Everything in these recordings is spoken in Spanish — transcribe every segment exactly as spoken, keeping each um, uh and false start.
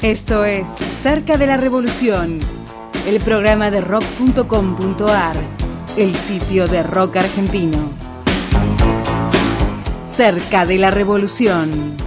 Esto es Cerca de la Revolución, el programa de rock punto com punto a r, el sitio de rock argentino. Cerca de la Revolución.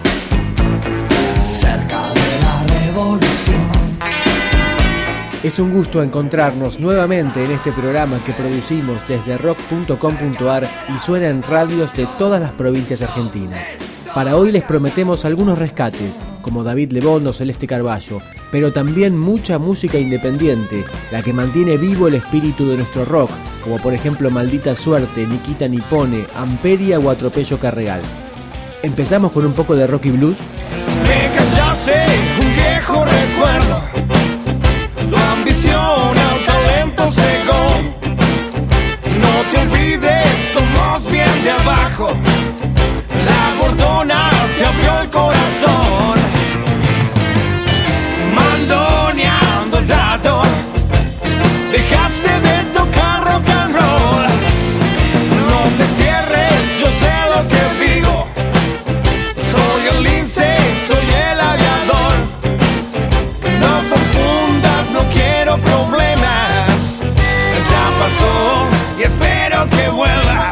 Cerca de la Revolución. Es un gusto encontrarnos nuevamente en este programa que producimos desde rock punto com punto a r y suena en radios de todas las provincias argentinas. Para hoy les prometemos algunos rescates, como David Lebón o Celeste Carballo, pero también mucha música independiente, la que mantiene vivo el espíritu de nuestro rock, como por ejemplo Maldita Suerte, Nikita Nipone, Amperia o Atropello Carregal. ¿Empezamos con un poco de rock y blues? Me callaste un viejo recuerdo, tu ambición al talento cegó. No te olvides, somos bien de abajo. La bordona te abrió el corazón, mandoneando el rato, dejaste de tocar rock and roll. No te cierres, yo sé lo que digo, soy el lince, soy el aviador. No confundas, no quiero problemas, ya pasó y espero que vuelvas.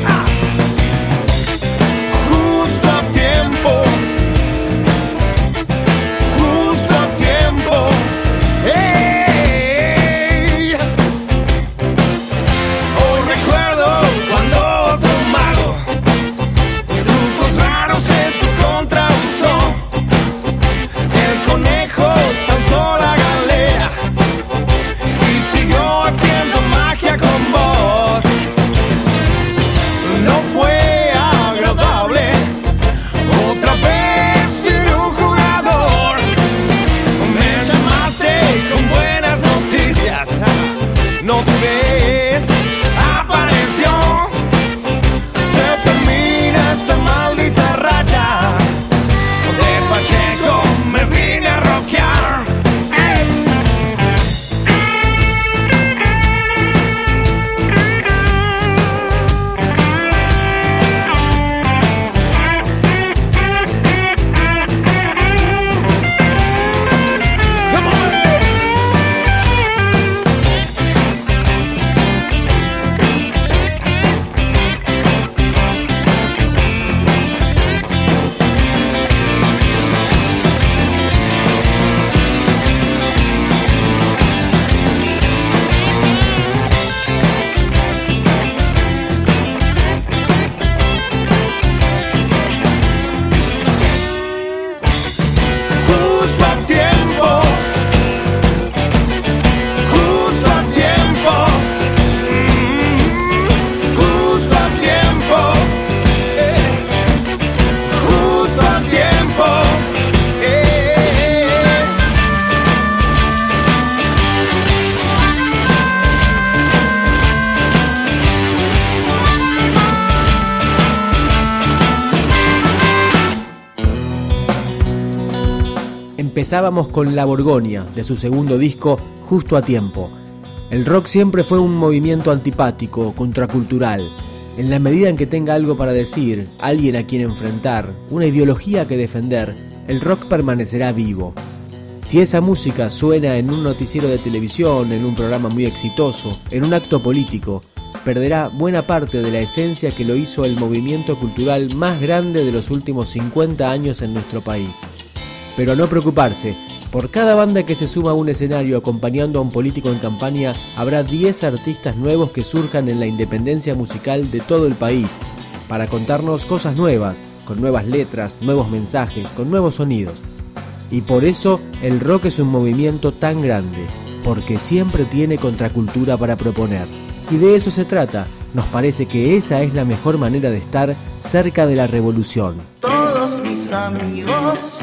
Empezábamos con La Borgoña, de su segundo disco, Justo a Tiempo. El rock siempre fue un movimiento antipático, contracultural. En la medida en que tenga algo para decir, alguien a quien enfrentar, una ideología que defender, el rock permanecerá vivo. Si esa música suena en un noticiero de televisión, en un programa muy exitoso, en un acto político, perderá buena parte de la esencia que lo hizo el movimiento cultural más grande de los últimos cincuenta años en nuestro país. Pero a no preocuparse, por cada banda que se suma a un escenario acompañando a un político en campaña, habrá diez artistas nuevos que surjan en la independencia musical de todo el país, para contarnos cosas nuevas, con nuevas letras, nuevos mensajes, con nuevos sonidos. Y por eso el rock es un movimiento tan grande, porque siempre tiene contracultura para proponer. Y de eso se trata. Nos parece que esa es la mejor manera de estar cerca de la revolución. Todos mis amigos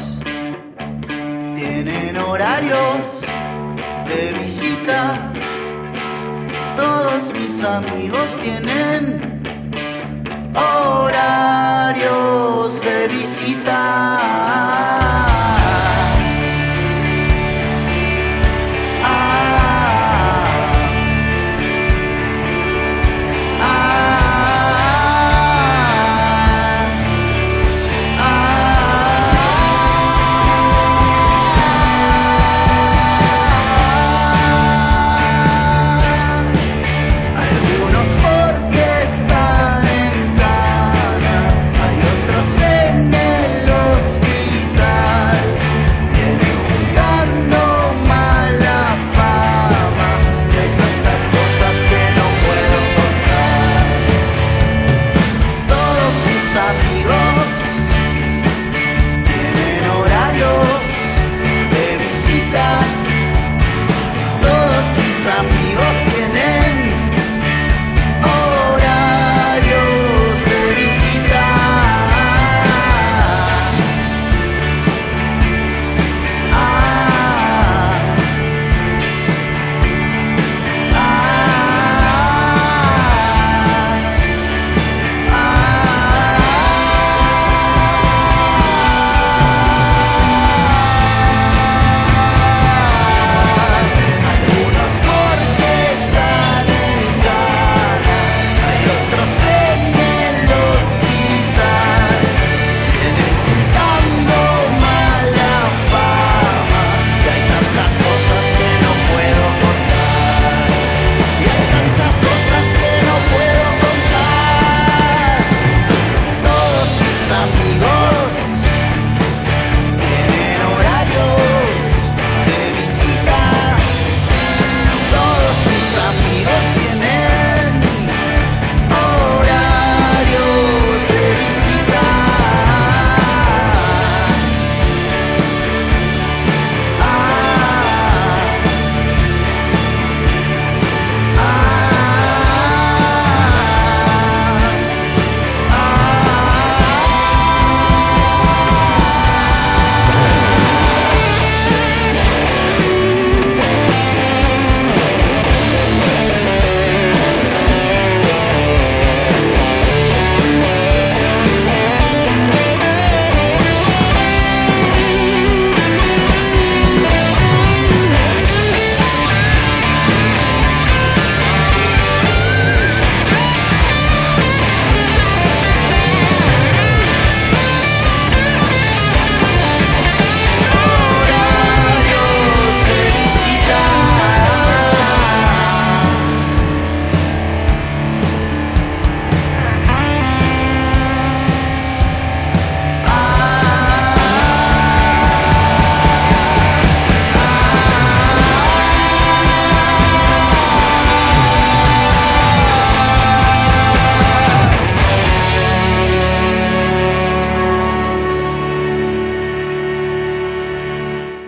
tienen horarios de visita. Todos mis amigos tienen horarios de visita.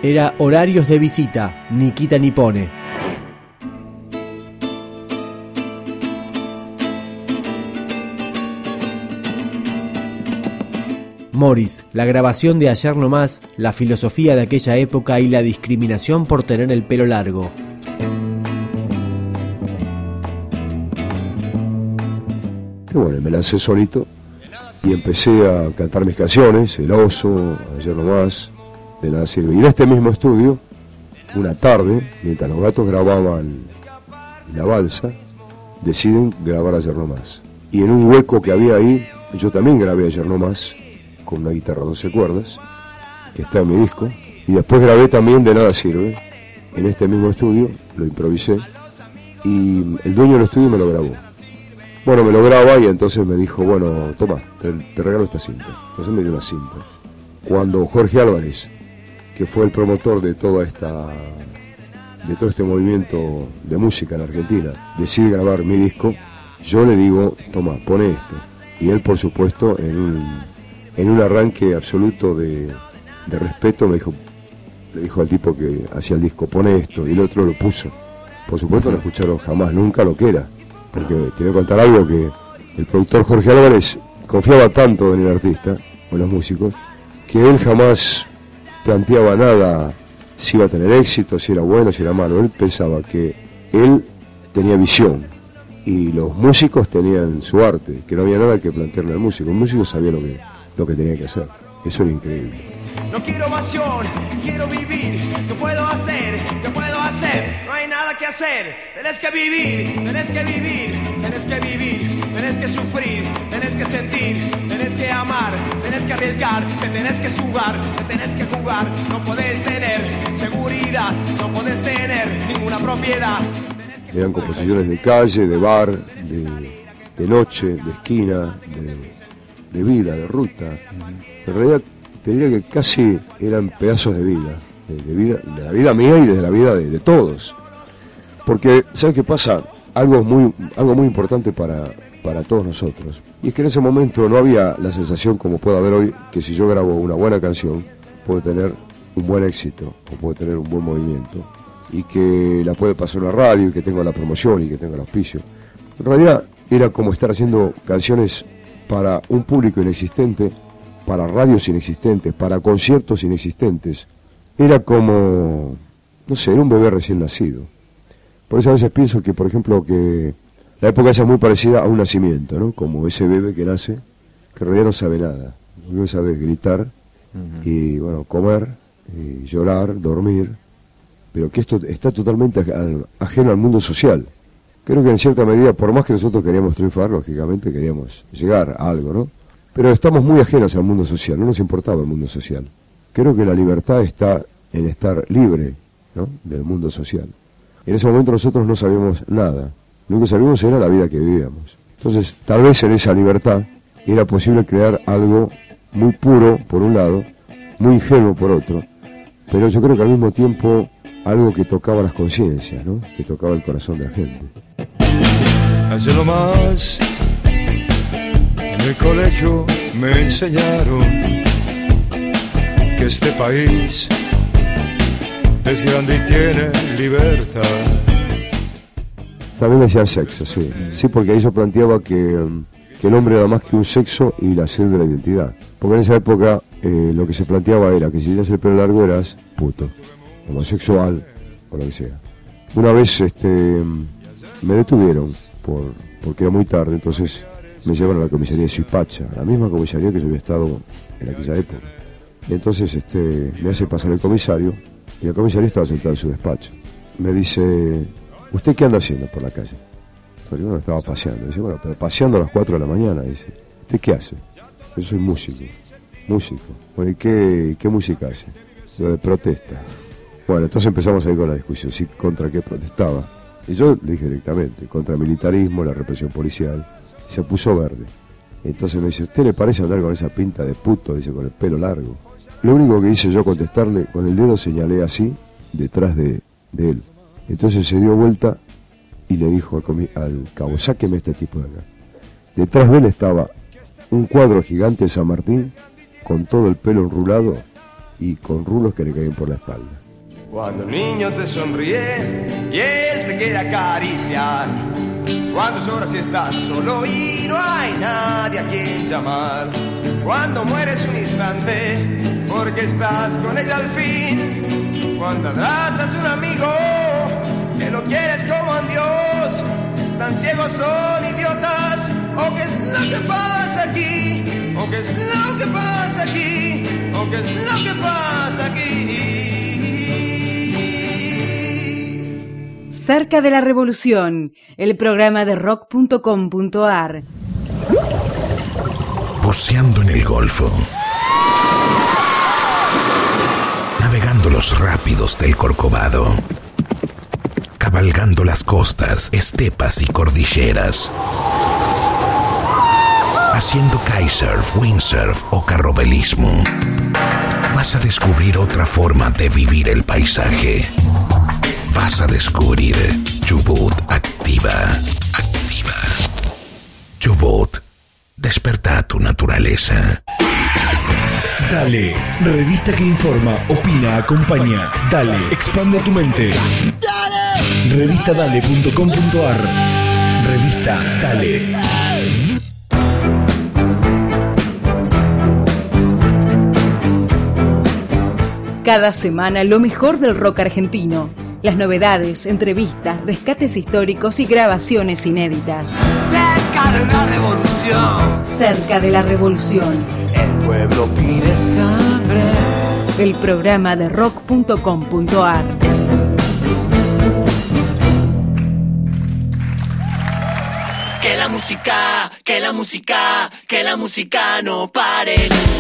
Era Horarios de Visita, ni quita ni pone. Morris, la grabación de Ayer No Más, la filosofía de aquella época y la discriminación por tener el pelo largo. Y bueno, me lancé solito y empecé a cantar mis canciones, El Oso, Ayer No Más, De Nada Sirve. Y en este mismo estudio, una tarde, mientras los gatos grababan La Balsa, deciden grabar Ayer No Más. Y en un hueco que había ahí, yo también grabé Ayer No Más, con una guitarra doce cuerdas, que está en mi disco, y después grabé también De Nada Sirve, en este mismo estudio, lo improvisé, y el dueño del estudio me lo grabó. Bueno, me lo graba y entonces me dijo, bueno, toma, te, te regalo esta cinta. Entonces me dio una cinta. Cuando Jorge Álvarez, que fue el promotor de toda esta, de todo este movimiento de música en Argentina, decide grabar mi disco, yo le digo, toma, pone esto. Y él, por supuesto, en un, en un arranque absoluto de, de respeto, me dijo, le dijo al tipo que hacía el disco, pone esto, y el otro lo puso. Por supuesto no escucharon jamás, nunca lo que era. Porque te voy a contar algo, que el productor Jorge Álvarez confiaba tanto en el artista, o en los músicos, que él jamás planteaba nada, si iba a tener éxito, si era bueno, si era malo. Él pensaba que él tenía visión y los músicos tenían su arte, que no había nada que plantearle al músico. El músico sabía lo que, lo que tenía que hacer. Eso era increíble. No quiero ovación, quiero vivir. ¿Qué puedo hacer? ¿Qué puedo hacer? No hay nada que hacer. Tenés que vivir, tenés que vivir, tenés que vivir, tenés que sufrir, tenés que sentir, tenés que amar, tenés que arriesgar, te tenés que jugar, te tenés que jugar. No podés tener seguridad, no podés tener ninguna propiedad. Eran composiciones de calle, de bar, de, de noche, de esquina, de, de vida, de ruta. En realidad te diría que casi eran pedazos de vida, de, de vida, de la vida mía y de la vida de, de todos. Porque, ¿sabes qué pasa? Algo muy, algo muy importante para, para todos nosotros. Y es que en ese momento no había la sensación, como puede haber hoy, que si yo grabo una buena canción, puedo tener un buen éxito, o puedo tener un buen movimiento, y que la puede pasar una radio, y que tenga la promoción, y que tenga el auspicio. En realidad, era como estar haciendo canciones para un público inexistente, para radios inexistentes, para conciertos inexistentes. Era como, no sé, era un bebé recién nacido. Por eso a veces pienso que, por ejemplo, que la época esa es muy parecida a un nacimiento, ¿no? Como ese bebé que nace, que en realidad no sabe nada. Lo que sabe es gritar, uh-huh. y bueno, comer, y llorar, dormir, pero que esto está totalmente ajeno al mundo social. Creo que en cierta medida, por más que nosotros queríamos triunfar, lógicamente queríamos llegar a algo, ¿no? Pero estamos muy ajenos al mundo social, no nos importaba el mundo social. Creo que la libertad está en estar libre, ¿no?, del mundo social. En ese momento nosotros no sabíamos nada, lo que sabíamos era la vida que vivíamos. Entonces, tal vez en esa libertad era posible crear algo muy puro, por un lado, muy ingenuo, por otro, pero yo creo que al mismo tiempo algo que tocaba las conciencias, ¿no?, que tocaba el corazón de la gente. Ayer no más, en el colegio me enseñaron que este país es grande y tiene libertad. También decía sexo, sí. Sí, porque ahí yo planteaba que, que el hombre era más que un sexo y la sed de la identidad. Porque en esa época eh, lo que se planteaba era que si tenías el pelo largo eras puto, homosexual o lo que sea. Una vez este, me detuvieron por, porque era muy tarde, entonces me llevaron a la comisaría de Suipacha, la misma comisaría que yo había estado en aquella época. Entonces este, me hace pasar el comisario, y el comisario estaba sentado en su despacho. Me dice, ¿usted qué anda haciendo por la calle? Entonces yo no estaba paseando. Dice, bueno, pero paseando a las cuatro de la mañana. Dice, ¿usted qué hace? Yo soy músico. Músico. Bueno, ¿y qué, qué música hace? Yo, de protesta. Bueno, entonces empezamos a ir con la discusión, ¿sí? ¿Contra qué protestaba? Y yo le dije directamente, contra el militarismo, la represión policial. Y se puso verde. Entonces me dice, ¿usted le parece andar con esa pinta de puto? Dice, con el pelo largo. Lo único que hice yo contestarle, con el dedo señalé así, detrás de, de él. Entonces se dio vuelta y le dijo al, comi- al cabo, sáqueme este tipo de acá. Detrás de él estaba un cuadro gigante de San Martín, con todo el pelo enrulado y con rulos que le caen por la espalda. Cuando el niño te sonríe y él te quiere acariciar, cuando lloras y estás solo y no hay nadie a quien llamar, cuando mueres un instante porque estás con ella al fin, cuando abrazas a un amigo que lo quieres como a un Dios, están ciegos, son idiotas, o qué es lo que pasa aquí, o qué es lo que pasa aquí, o qué es lo que pasa aquí. Cerca de la Revolución, el programa de rock punto com punto a r. Buceando en el Golfo. Navegando los rápidos del Corcovado. Cabalgando las costas, estepas y cordilleras. Haciendo kitesurf, windsurf o carrobelismo. Vas a descubrir otra forma de vivir el paisaje. Vas a descubrir Chubut Activa. Activa. Chubut. Desperta tu naturaleza. Dale, revista que informa, opina, acompaña. Dale, expande tu mente. Dale. revista dale punto com punto a r. Revista Dale. Cada semana lo mejor del rock argentino. Las novedades, entrevistas, rescates históricos y grabaciones inéditas. Cerca de la revolución, Cerca de la Revolución, el pueblo pide sangre. el programa de rock punto com punto a r. Que la música, que la música, que la música no pare.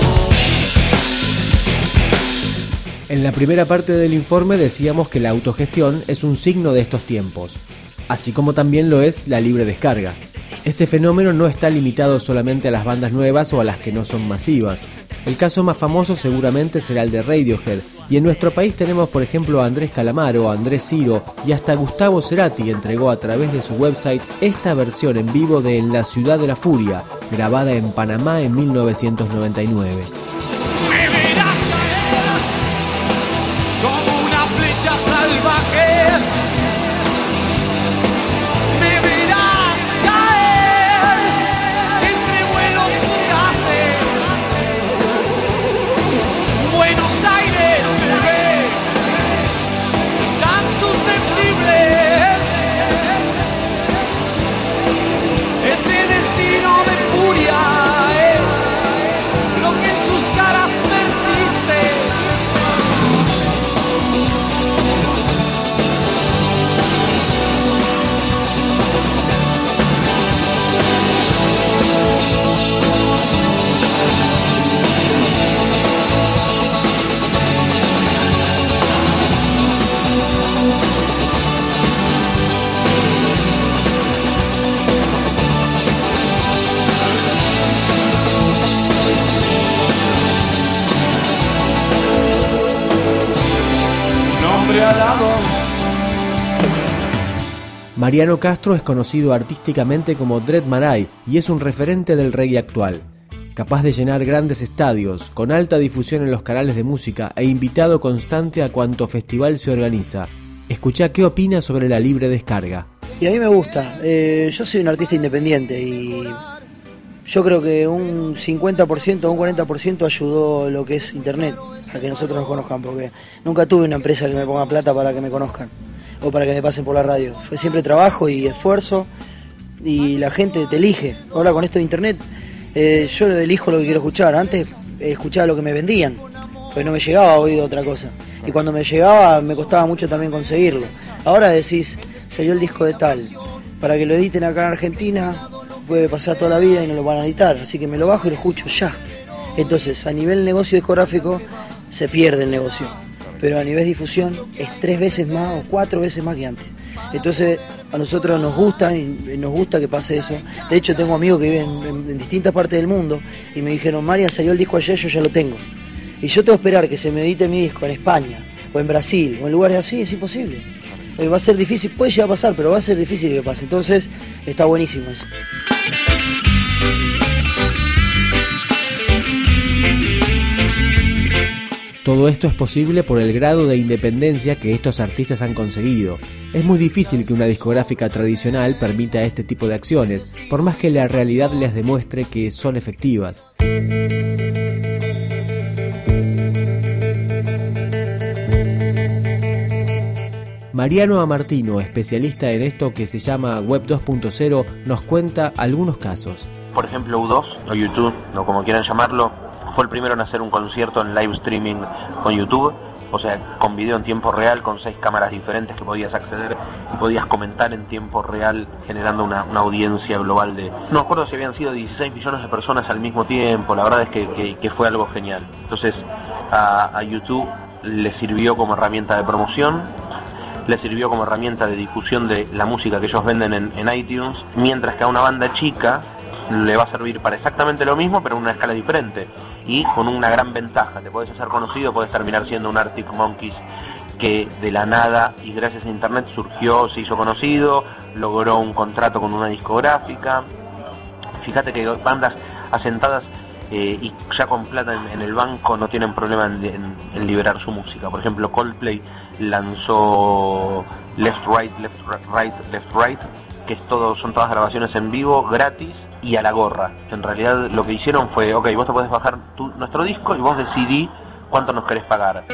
En la primera parte del informe decíamos que la autogestión es un signo de estos tiempos, así como también lo es la libre descarga. Este fenómeno no está limitado solamente a las bandas nuevas o a las que no son masivas. El caso más famoso seguramente será el de Radiohead, y en nuestro país tenemos por ejemplo a Andrés Calamaro, a Andrés Ciro y hasta Gustavo Cerati entregó a través de su website esta versión en vivo de En la Ciudad de la Furia, grabada en Panamá en mil novecientos noventa y nueve. Como una flecha salvaje, me verás caer entre vuelos fugaces. Buenos Aires se ve tan susceptible. Ese destino de furia es lo que en sus caras persiste. Mariano Castro es conocido artísticamente como Dread Marai y es un referente del reggae actual. Capaz de llenar grandes estadios, con alta difusión en los canales de música e invitado constante a cuanto festival se organiza. Escuchá qué opina sobre la libre descarga. Y a mí me gusta. Eh, yo soy un artista independiente y yo creo que un cincuenta por ciento o un cuarenta por ciento ayudó lo que es internet a que nosotros nos conozcan, porque nunca tuve una empresa que me ponga plata para que me conozcan o para que me pasen por la radio. Fue siempre trabajo y esfuerzo y la gente te elige. Ahora con esto de internet eh, yo elijo lo que quiero escuchar. Antes eh, escuchaba lo que me vendían, pues no me llegaba a oído otra cosa. Y cuando me llegaba me costaba mucho también conseguirlo. Ahora decís, salió el disco de tal, para que lo editen acá en Argentina puede pasar toda la vida y no lo van a editar, así que me lo bajo y lo escucho ya. Entonces a nivel negocio discográfico se pierde el negocio, pero a nivel difusión es tres veces más o cuatro veces más que antes. Entonces a nosotros nos gusta y nos gusta que pase eso. De hecho tengo amigos que viven en, en distintas partes del mundo y me dijeron, Marian, salió el disco ayer, yo ya lo tengo. Y yo tengo que esperar que se me edite mi disco en España o en Brasil o en lugares así, es imposible. Eh, va a ser difícil, puede llegar a pasar, pero va a ser difícil que pase. Entonces está buenísimo eso. Todo esto es posible por el grado de independencia que estos artistas han conseguido. Es muy difícil que una discográfica tradicional permita este tipo de acciones, por más que la realidad les demuestre que son efectivas. Mariano Amartino, especialista en esto que se llama Web dos punto cero, nos cuenta algunos casos. Por ejemplo, U dos o YouTube, o como quieran llamarlo, fue el primero en hacer un concierto en live streaming con YouTube, o sea, con video en tiempo real, con seis cámaras diferentes que podías acceder y podías comentar en tiempo real, generando una, una audiencia global de... No me acuerdo si habían sido dieciséis millones de personas al mismo tiempo, la verdad es que, que, que fue algo genial. Entonces, a, a YouTube le sirvió como herramienta de promoción, le sirvió como herramienta de difusión de la música que ellos venden en, en iTunes, mientras que a una banda chica le va a servir para exactamente lo mismo, pero en una escala diferente y con una gran ventaja. Te podés hacer conocido, podés terminar siendo un Arctic Monkeys que de la nada y gracias a internet surgió, se hizo conocido, logró un contrato con una discográfica. Fíjate que bandas asentadas eh, y ya con plata en, en el banco no tienen problema en, en, en liberar su música. Por ejemplo, Coldplay lanzó Left Right, Left Right, Left Right, que es todo, son todas grabaciones en vivo, gratis y a la gorra. En realidad lo que hicieron fue, ok, vos te podés bajar tu, nuestro disco y vos decidí cuánto nos querés pagar.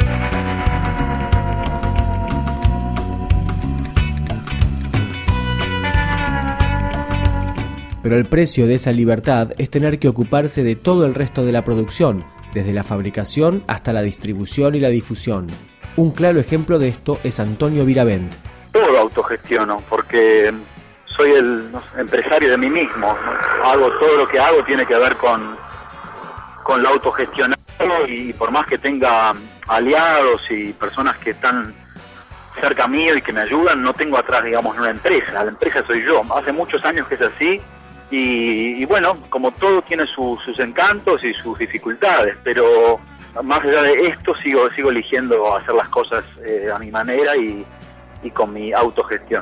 Pero el precio de esa libertad es tener que ocuparse de todo el resto de la producción, desde la fabricación hasta la distribución y la difusión. Un claro ejemplo de esto es Antonio Viravent. Todo autogestiono, porque soy el no sé, empresario de mí mismo. Hago todo lo que hago tiene que ver con, con lo autogestionado, y por más que tenga aliados y personas que están cerca mío y que me ayudan, no tengo atrás, digamos, una empresa. La empresa soy yo. Hace muchos años que es así. Y, y bueno, como todo tiene su, sus encantos y sus dificultades, pero más allá de esto sigo sigo eligiendo hacer las cosas eh, a mi manera y, y con mi autogestión.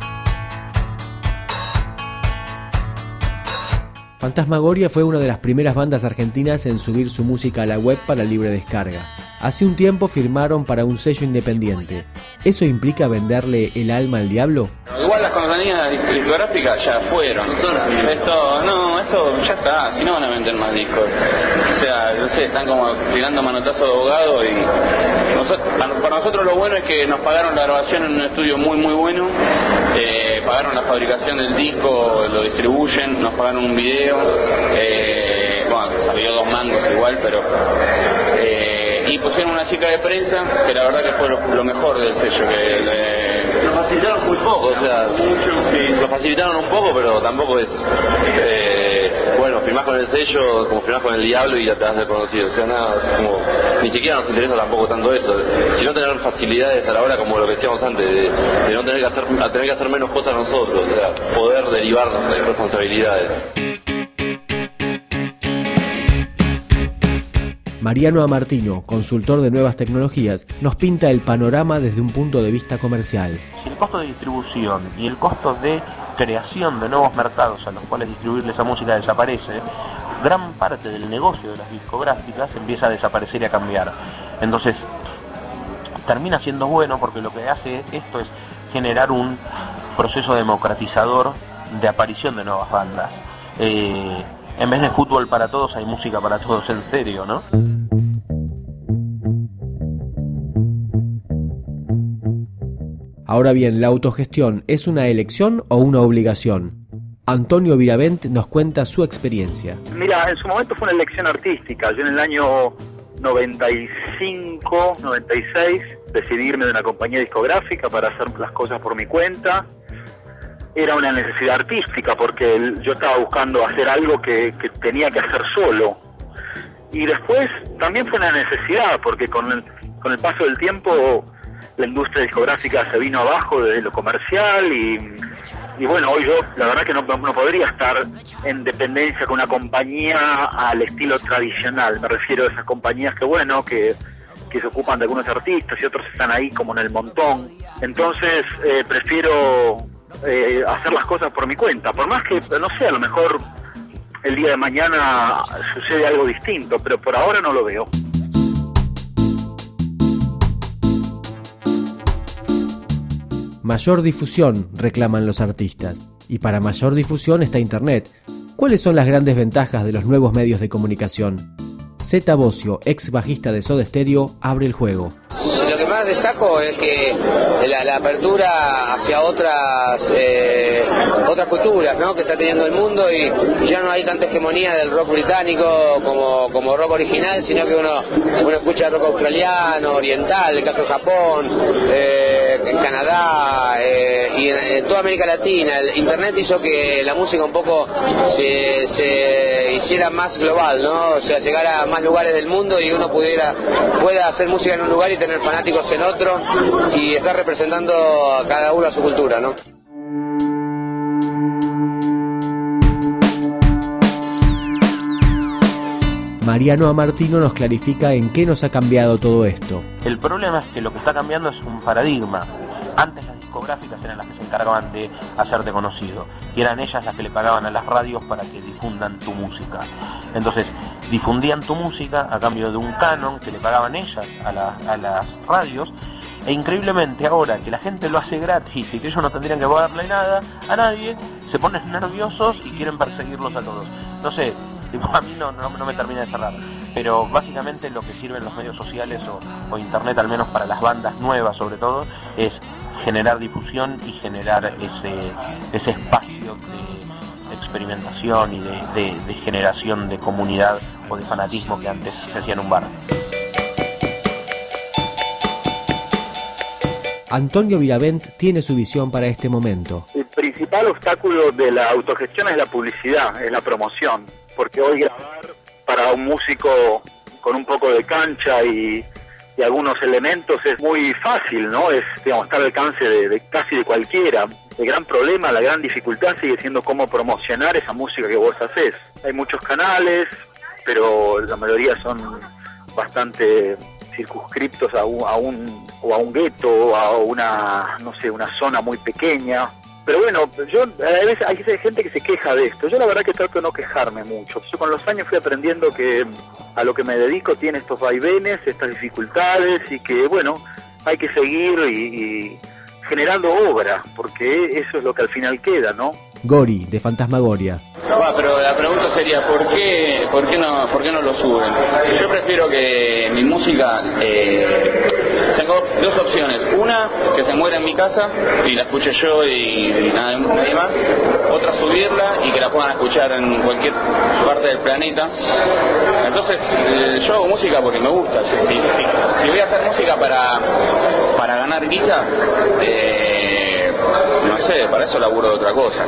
Fantasmagoria fue una de las primeras bandas argentinas en subir su música a la web para libre descarga. Hace un tiempo firmaron para un sello independiente. ¿Eso implica venderle el alma al diablo? Igual las compañías discográficas ya fueron. Esto, no, esto ya está, si no van a vender más discos. O sea, no sé, están como tirando manotazo de abogado y nosotros, para nosotros lo bueno es que nos pagaron la grabación en un estudio muy muy bueno, eh, pagaron la fabricación del disco, lo distribuyen, nos pagaron un video, eh, bueno, salió dos mangos igual, pero... Eh, y pusieron una chica de prensa que la verdad que fue lo, lo mejor del sello, que le, lo facilitaron muy poco, o sea, sí, lo facilitaron un poco, pero tampoco es eh, bueno, firmás con el sello como firmás con el diablo y ya te vas a ser conocido, o sea, nada, como, ni siquiera nos interesa tampoco tanto eso, sino tener facilidades a la hora, como lo que decíamos antes, de, de no tener que hacer, a tener que hacer menos cosas nosotros, o sea, poder derivar de responsabilidades. Mariano Amartino, consultor de nuevas tecnologías, nos pinta el panorama desde un punto de vista comercial. El costo de distribución y el costo de creación de nuevos mercados a los cuales distribuirle esa música desaparece, gran parte del negocio de las discográficas empieza a desaparecer y a cambiar. Entonces, termina siendo bueno porque lo que hace esto es generar un proceso democratizador de aparición de nuevas bandas. Eh, en vez de fútbol para todos, hay música para todos en serio, ¿no? Ahora bien, ¿la autogestión es una elección o una obligación? Antonio Viravent nos cuenta su experiencia. Mira, en su momento fue una elección artística. Yo en el año noventa y cinco, noventa y seis decidí irme de una compañía discográfica para hacer las cosas por mi cuenta. Era una necesidad artística porque yo estaba buscando hacer algo que, que tenía que hacer solo. Y después también fue una necesidad porque con el, con el paso del tiempo la industria discográfica se vino abajo desde lo comercial y, y bueno, hoy yo la verdad que no, no podría estar en dependencia con una compañía al estilo tradicional. Me refiero a esas compañías que bueno, que, que se ocupan de algunos artistas y otros están ahí como en el montón. Entonces eh, prefiero eh, hacer las cosas por mi cuenta, por más que, no sé, a lo mejor el día de mañana sucede algo distinto, pero por ahora no lo veo. Mayor difusión reclaman los artistas. Y para mayor difusión está Internet. ¿Cuáles son las grandes ventajas de los nuevos medios de comunicación? Zeta Bosio, ex bajista de Soda Stereo, abre el juego. Lo que más destaco es que la, la apertura hacia otras eh, otras culturas, ¿no?, que está teniendo el mundo, y ya no hay tanta hegemonía del rock británico como, como rock original, sino que uno, uno escucha rock australiano, oriental, el caso de Japón, eh, en Canadá eh, y en, en toda América Latina. El Internet hizo que la música un poco se, se hiciera más global, ¿no? O sea, llegara a más lugares del mundo y uno pudiera pueda hacer música en un lugar y tener fanáticos en otro y estar representando a cada uno a su cultura, ¿no? Mariano Amartino nos clarifica en qué nos ha cambiado todo esto. El problema es que lo que está cambiando es un paradigma. Antes las discográficas eran las que se encargaban de hacerte conocido, y eran ellas las que le pagaban a las radios para que difundan tu música. Entonces difundían tu música a cambio de un canon que le pagaban ellas a, la, a las radios, e increíblemente ahora que la gente lo hace gratis y que ellos no tendrían que pagarle nada a nadie, se ponen nerviosos y quieren perseguirlos a todos. No sé, a mí no, no, no me termina de cerrar, pero básicamente lo que sirven los medios sociales o, o internet, al menos para las bandas nuevas sobre todo, es generar difusión y generar ese, ese espacio de experimentación y de, de, de generación de comunidad o de fanatismo que antes se hacía en un bar. Antonio Viravent tiene su visión para este momento. El principal obstáculo de la autogestión es la publicidad, es la promoción, porque hoy grabar para un músico con un poco de cancha y, y algunos elementos es muy fácil, ¿no? Es, digamos, está al alcance de, de casi de cualquiera. El gran problema, la gran dificultad sigue siendo cómo promocionar esa música que vos hacés. Hay muchos canales, pero la mayoría son bastante circunscriptos a un, a un o a un gueto o a una, no sé, una zona muy pequeña. Pero bueno, yo a veces hay gente que se queja de esto. Yo la verdad que trato de no quejarme mucho. Yo con los años fui aprendiendo que a lo que me dedico tiene estos vaivenes, estas dificultades, y que bueno, hay que seguir y, y generando obra, porque eso es lo que al final queda, ¿no? Gori, de Fantasmagoria. Va, pero la pregunta sería, ¿por qué, por qué no, por qué no lo suben? Yo prefiero que mi música, eh, tengo dos opciones. Una, que se muera en mi casa y la escuche yo y, y nada, nadie más. Otra, subirla y que la puedan escuchar en cualquier parte del planeta. Entonces, eh, yo hago música porque me gusta. Si, si, si voy a hacer música para, para ganar guita, eh, no sé, para eso laburo de otra cosa.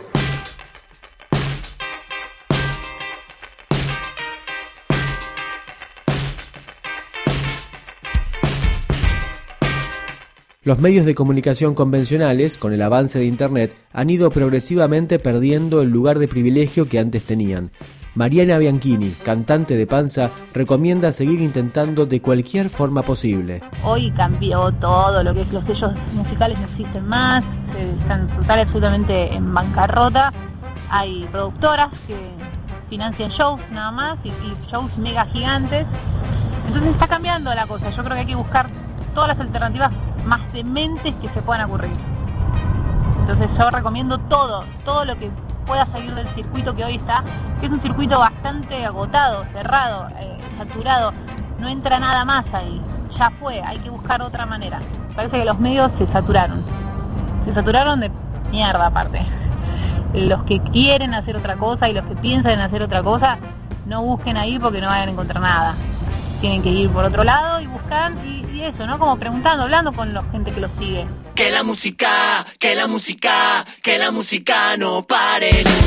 Los medios de comunicación convencionales, con el avance de Internet, han ido progresivamente perdiendo el lugar de privilegio que antes tenían. Mariana Bianchini, cantante de Panza, recomienda seguir intentando de cualquier forma posible. Hoy cambió todo, lo que es los sellos musicales no existen más, están total absolutamente en bancarrota. Hay productoras que financian shows nada más y, y shows mega gigantes. Entonces está cambiando la cosa. Yo creo que hay que buscar todas las alternativas más dementes que se puedan ocurrir. Entonces yo recomiendo todo, todo lo que pueda salir del circuito que hoy está, que es un circuito bastante agotado, cerrado, eh, saturado, no entra nada más ahí, ya fue, hay que buscar otra manera. Parece que los medios se saturaron, se saturaron de mierda aparte. Los que quieren hacer otra cosa y los que piensan en hacer otra cosa, no busquen ahí porque no vayan a encontrar nada. Tienen que ir por otro lado y buscar y, y eso, ¿no? Como preguntando, hablando con la gente que los sigue. Que la música, que la música, que la música no pare, no.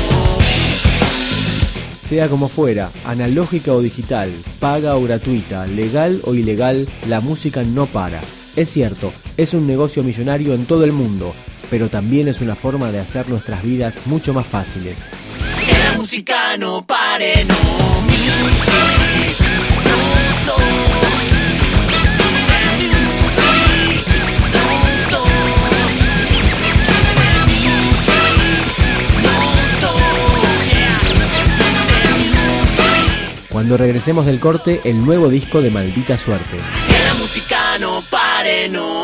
Sea como fuera, analógica o digital, paga o gratuita, legal o ilegal, la música no para. Es cierto, es un negocio millonario en todo el mundo, pero también es una forma de hacer nuestras vidas mucho más fáciles. Que la música no pare, no. Music, no stop. Cuando regresemos del corte, el nuevo disco de Maldita Suerte. Que la música no pare, no.